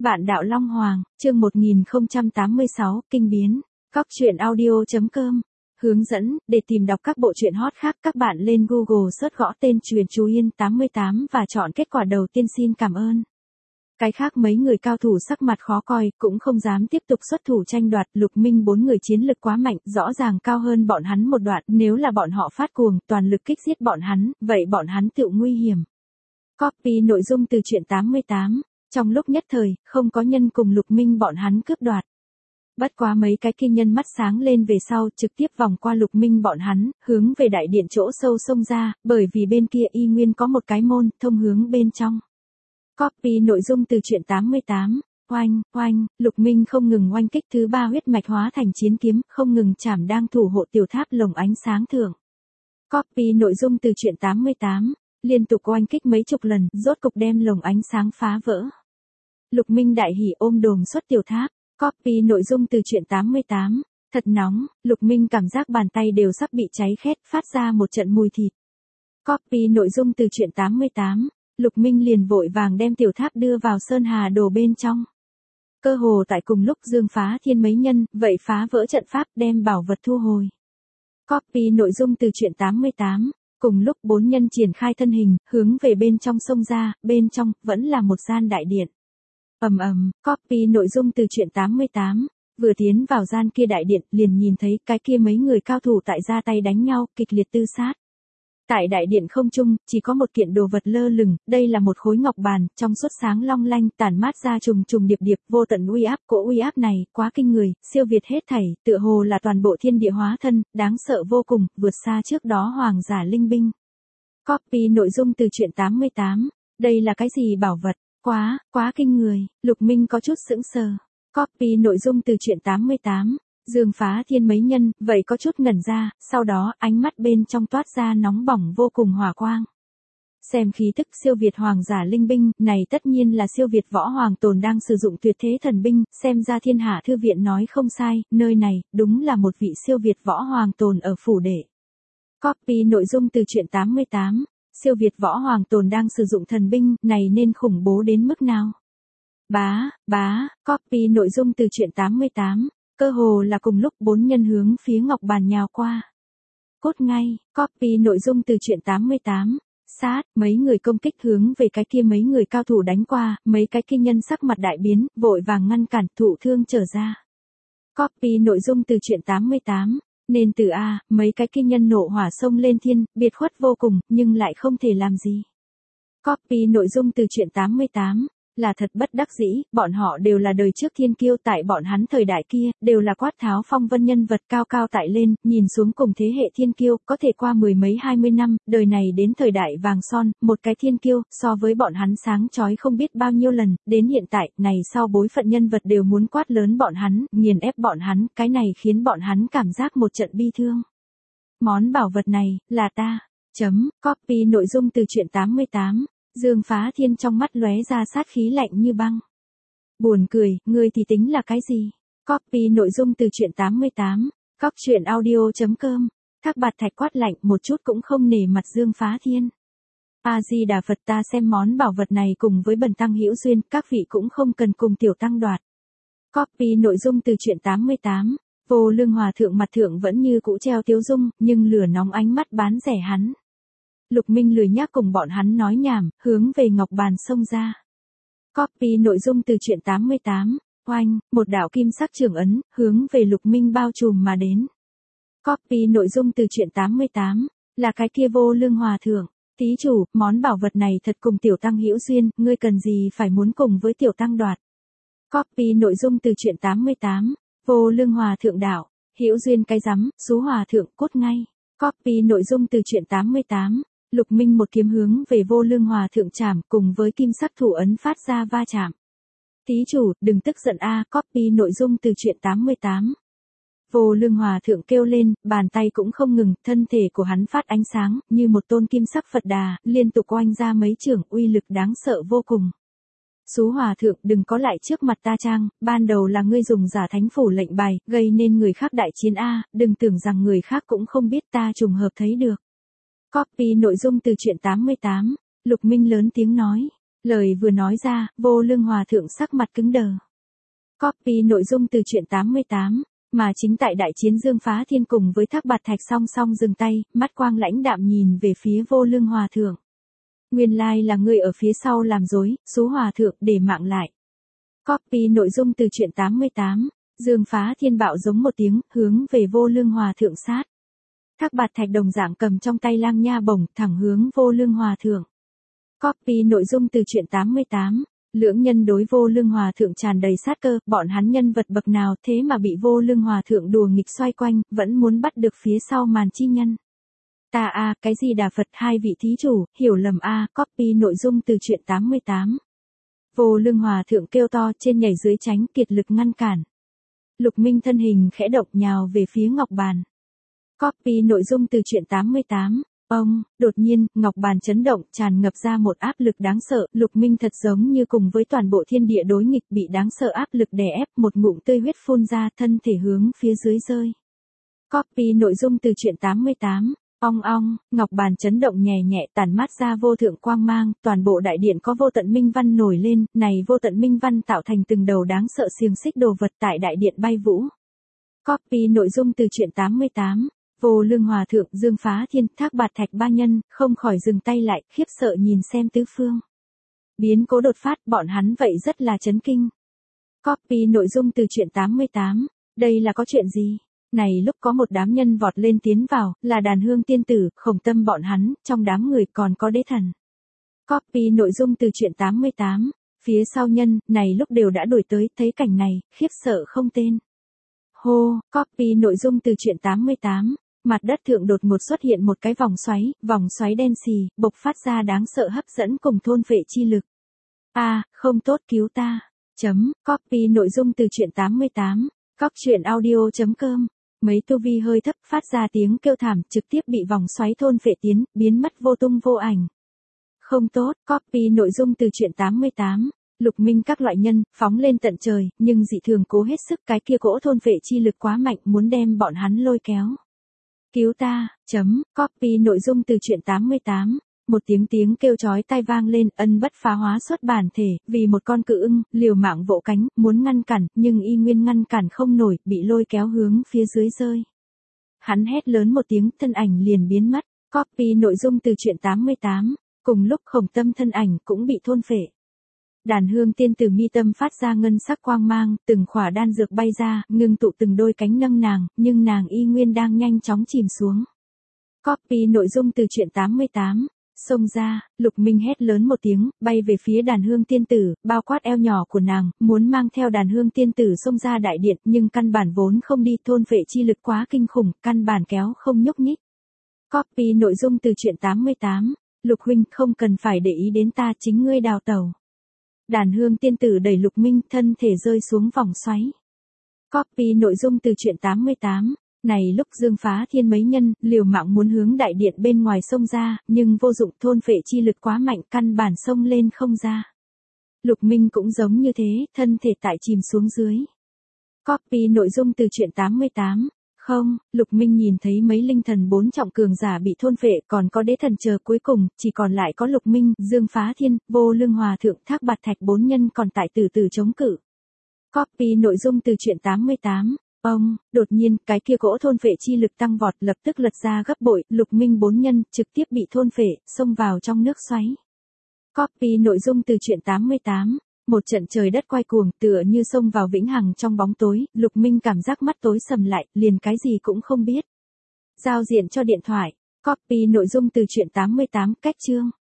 Vạn Đạo Long Hoàng, chương 1086, Kinh biến. Cóc truyện audio.com. Hướng dẫn, để tìm đọc các bộ truyện hot khác, các bạn lên Google search gõ tên Truyện Chú Yên 88 và chọn kết quả đầu tiên. Xin cảm ơn. Cái khác mấy người cao thủ sắc mặt khó coi, cũng không dám tiếp tục xuất thủ tranh đoạt. Lục Minh bốn người chiến lực quá mạnh, rõ ràng cao hơn bọn hắn một đoạn, nếu là bọn họ phát cuồng, toàn lực kích giết bọn hắn, vậy bọn hắn tự nguy hiểm. Copy nội dung từ truyện 88. Trong lúc nhất thời, không có nhân cùng Lục Minh bọn hắn cướp đoạt. Bất quá mấy cái kia nhân mắt sáng lên về sau, trực tiếp vòng qua Lục Minh bọn hắn, hướng về đại điện chỗ sâu xông ra, bởi vì bên kia y nguyên có một cái môn, thông hướng bên trong. Copy nội dung từ truyện 88. Oanh, oanh, Lục Minh không ngừng oanh kích thứ ba huyết mạch hóa thành chiến kiếm, không ngừng chảm đang thủ hộ tiểu tháp lồng ánh sáng thượng. Copy nội dung từ truyện 88. Liên tục oanh kích mấy chục lần, rốt cục đem lồng ánh sáng phá vỡ. Lục Minh đại hỉ ôm đồm xuất tiểu tháp. Copy nội dung từ truyện 88. Thật nóng, Lục Minh cảm giác bàn tay đều sắp bị cháy khét, phát ra một trận mùi thịt. Copy nội dung từ truyện 88. Lục Minh liền vội vàng đem tiểu tháp đưa vào sơn hà đồ bên trong. Cơ hồ tại cùng lúc Dương Phá Thiên mấy nhân, vậy phá vỡ trận pháp đem bảo vật thu hồi. Copy nội dung từ truyện 88. Cùng lúc bốn nhân triển khai thân hình, hướng về bên trong sông ra, bên trong, vẫn là một gian đại điện. Copy nội dung từ truyện 88. Vừa tiến vào gian kia đại điện, liền nhìn thấy cái kia mấy người cao thủ tại ra tay đánh nhau, kịch liệt tư sát. Tại đại điện không trung, chỉ có một kiện đồ vật lơ lửng, đây là một khối ngọc bàn, trong suốt sáng long lanh, tản mát ra trùng trùng điệp điệp, vô tận uy áp, cỗ uy áp này, quá kinh người, siêu việt hết thảy, tựa hồ là toàn bộ thiên địa hóa thân, đáng sợ vô cùng, vượt xa trước đó hoàng giả linh binh. Copy nội dung từ truyện 88. Đây là cái gì bảo vật? Quá kinh người, Lục Minh có chút sững sờ. Copy nội dung từ truyện 88. Dương Phá Thiên mấy nhân, vậy có chút ngẩn ra, sau đó, ánh mắt bên trong toát ra nóng bỏng vô cùng hỏa quang. Xem khí tức siêu việt hoàng giả linh binh, này tất nhiên là siêu việt võ hoàng tồn đang sử dụng tuyệt thế thần binh, xem ra Thiên Hạ Thư Viện nói không sai, nơi này, đúng là một vị siêu việt võ hoàng tồn ở phủ đệ. Copy nội dung từ truyện 88. Siêu việt võ hoàng tồn đang sử dụng thần binh, này nên khủng bố đến mức nào? Copy nội dung từ truyện 88. Cơ hồ là cùng lúc bốn nhân hướng phía ngọc bàn nhào qua. Cốt ngay, copy nội dung từ truyện 88. Sát, mấy người công kích hướng về cái kia mấy người cao thủ đánh qua, mấy cái kia nhân sắc mặt đại biến, vội vàng ngăn cản, thụ thương trở ra. Copy nội dung từ truyện 88. Nên từ A, mấy cái kia nhân nộ hỏa sông lên thiên, biệt khuất vô cùng, nhưng lại không thể làm gì. Copy nội dung từ truyện 88. Là thật bất đắc dĩ, bọn họ đều là đời trước thiên kiêu, tại bọn hắn thời đại kia, đều là quát tháo phong vân nhân vật cao cao tại lên, nhìn xuống cùng thế hệ thiên kiêu, có thể qua mười mấy 20 năm, đời này đến thời đại vàng son, một cái thiên kiêu, so với bọn hắn sáng chói không biết bao nhiêu lần, đến hiện tại, này sau bối phận nhân vật đều muốn quát lớn bọn hắn, nghiền ép bọn hắn, cái này khiến bọn hắn cảm giác một trận bi thương. Món bảo vật này, là ta. Copy nội dung từ truyện 88. Dương Phá Thiên trong mắt lóe ra sát khí lạnh như băng. Buồn cười, ngươi thì tính là cái gì? Copy nội dung từ truyện 88. Cóc truyện audio.com. Thác Bạt Thạch quát lạnh, một chút cũng không nể mặt Dương Phá Thiên. A Di Đà Phật, ta xem món bảo vật này cùng với bần tăng hữu duyên, các vị cũng không cần cùng tiểu tăng đoạt. Copy nội dung từ truyện 88. Vô Lương Hòa thượng mặt thượng vẫn như cũ treo tiếu dung, nhưng lửa nóng ánh mắt bán rẻ hắn. Lục Minh lười nhác cùng bọn hắn nói nhảm, hướng về ngọc bàn xông ra. Copy nội dung từ truyện 88. Oanh, một đạo kim sắc trường ấn, hướng về Lục Minh bao trùm mà đến. Copy nội dung từ truyện 88. Là cái kia Vô Lương Hòa thượng. Thí chủ, món bảo vật này thật cùng tiểu tăng hữu duyên, ngươi cần gì phải muốn cùng với tiểu tăng đoạt. Copy nội dung từ truyện 88. Vô Lương Hòa thượng đạo, hữu duyên cái rắm, xú hòa thượng cốt ngay. Copy nội dung từ truyện 88. Lục Minh một kiếm hướng về Vô Lương Hòa thượng chạm, cùng với kim sắc thủ ấn phát ra va chạm. Thí chủ, đừng tức giận a. Copy nội dung từ truyện 88. Vô Lương Hòa thượng kêu lên, bàn tay cũng không ngừng, thân thể của hắn phát ánh sáng, như một tôn kim sắc Phật Đà, liên tục oanh ra mấy chưởng, uy lực đáng sợ vô cùng. Xú hòa thượng, đừng có lại trước mặt ta trang, ban đầu là ngươi dùng giả thánh phủ lệnh bài, gây nên người khác đại chiến a, đừng tưởng rằng người khác cũng không biết ta trùng hợp thấy được. Copy nội dung từ truyện 88. Lục Minh lớn tiếng nói. Lời vừa nói ra, Vô Lương Hòa thượng sắc mặt cứng đờ. Copy nội dung từ truyện 88, mà chính tại đại chiến Dương Phá Thiên cùng với Thác Bạt Thạch song song dừng tay, mắt quang lãnh đạm nhìn về phía Vô Lương Hòa thượng. Nguyên lai là ngươi ở phía sau làm dối, xú hòa thượng để mạng lại. Copy nội dung từ truyện 88, Dương Phá Thiên bạo giống một tiếng, hướng về Vô Lương Hòa thượng sát. Thác Bạt Thạch đồng dạng cầm trong tay lang nha bổng, thẳng hướng Vô Lương Hòa thượng. Copy nội dung từ truyện 88, lưỡng nhân đối Vô Lương Hòa thượng tràn đầy sát cơ, bọn hắn nhân vật bậc nào thế mà bị Vô Lương Hòa thượng đùa nghịch xoay quanh, vẫn muốn bắt được phía sau màn chi nhân. Ta a, cái gì Đà Phật, hai vị thí chủ, hiểu lầm a. Copy nội dung từ truyện 88. Vô Lương Hòa thượng kêu to, trên nhảy dưới tránh, kiệt lực ngăn cản. Lục Minh thân hình khẽ động nhào về phía ngọc bàn. Copy nội dung từ truyện 88. Đột nhiên, ngọc bàn chấn động, tràn ngập ra một áp lực đáng sợ, Lục Minh thật giống như cùng với toàn bộ thiên địa đối nghịch bị đáng sợ áp lực đè ép, một ngụm tươi huyết phun ra, thân thể hướng phía dưới rơi. Copy nội dung từ truyện 88. Ngọc bàn chấn động nhẹ nhẹ tản mát ra vô thượng quang mang, toàn bộ đại điện có vô tận minh văn nổi lên, này vô tận minh văn tạo thành từng đầu đáng sợ xiềng xích đồ vật tại đại điện bay vũ. Copy nội dung từ truyện 88. Vô Lương Hòa thượng, Dương Phá Thiên, Thác Bạt Thạch ba nhân, không khỏi dừng tay lại, khiếp sợ nhìn xem tứ phương. Biến cố đột phát, bọn hắn vậy rất là chấn kinh. Copy nội dung từ truyện 88. Đây là có chuyện gì? Này lúc có một đám nhân vọt lên tiến vào, là Đàn Hương tiên tử, Khổng Tâm bọn hắn, trong đám người còn có Đế Thần. Copy nội dung từ truyện 88. Phía sau nhân, này lúc đều đã đuổi tới, thấy cảnh này, khiếp sợ không tên. Hô, copy nội dung từ truyện 88. Mặt đất thượng đột ngột xuất hiện một cái vòng xoáy đen xì, bộc phát ra đáng sợ hấp dẫn cùng thôn phệ chi lực. Không tốt, cứu ta. Copy nội dung từ truyện 88. Coctruyện.audio.com. Mấy tu vi hơi thấp phát ra tiếng kêu thảm, trực tiếp bị vòng xoáy thôn phệ tiến, biến mất vô tung vô ảnh. Không tốt, copy nội dung từ truyện 88. Lục Minh các loại nhân, phóng lên tận trời, nhưng dị thường cố hết sức, cái kia cỗ thôn phệ chi lực quá mạnh, muốn đem bọn hắn lôi kéo. Cứu ta. Copy nội dung từ truyện 88. Một tiếng kêu chói tai vang lên, ân bất phá hóa xuất bản thể, vì một con cự ưng, liều mạng vỗ cánh, muốn ngăn cản, nhưng y nguyên ngăn cản không nổi, bị lôi kéo hướng phía dưới rơi. Hắn hét lớn một tiếng, thân ảnh liền biến mất. Copy nội dung từ truyện 88. Cùng lúc Khổng Tâm thân ảnh cũng bị thôn phệ. Đàn Hương tiên tử mi tâm phát ra ngân sắc quang mang, từng khỏa đan dược bay ra, ngưng tụ từng đôi cánh nâng nàng, nhưng nàng y nguyên đang nhanh chóng chìm xuống. Copy nội dung từ truyện 88. Xông ra, Lục Minh hét lớn một tiếng, bay về phía Đàn Hương tiên tử, bao quát eo nhỏ của nàng, muốn mang theo Đàn Hương tiên tử xông ra đại điện, nhưng căn bản vốn không đi, thôn phệ chi lực quá kinh khủng, căn bản kéo không nhúc nhích. Copy nội dung từ truyện 88. Lục huynh, không cần phải để ý đến ta, chính ngươi đào tẩu. Đàn Hương tiên tử đẩy Lục Minh, thân thể rơi xuống vòng xoáy. Copy nội dung từ truyện 88. Này lúc Dương Phá Thiên mấy nhân, liều mạng muốn hướng đại điện bên ngoài xông ra, nhưng vô dụng, thôn phệ chi lực quá mạnh, căn bản xông lên không ra. Lục Minh cũng giống như thế, thân thể tại chìm xuống dưới. Copy nội dung từ truyện 88. Không, Lục Minh nhìn thấy mấy linh thần 4 trọng cường giả bị thôn phệ, còn có Đế Thần chờ, cuối cùng chỉ còn lại có Lục Minh, Dương Phá Thiên, Vô Lương Hòa thượng, Thác Bạt Thạch 4 nhân còn tại từ từ chống cự. Copy nội dung từ truyện 88. Đột nhiên, cái kia cỗ thôn phệ chi lực tăng vọt, lập tức lật ra gấp bội, Lục Minh 4 nhân trực tiếp bị thôn phệ, xông vào trong nước xoáy. Copy nội dung từ truyện 88. Một trận trời đất quay cuồng, tựa như xông vào vĩnh hằng trong bóng tối, Lục Minh cảm giác mắt tối sầm lại, liền cái gì cũng không biết. Giao diện cho điện thoại. Copy nội dung từ truyện 88, cách chương.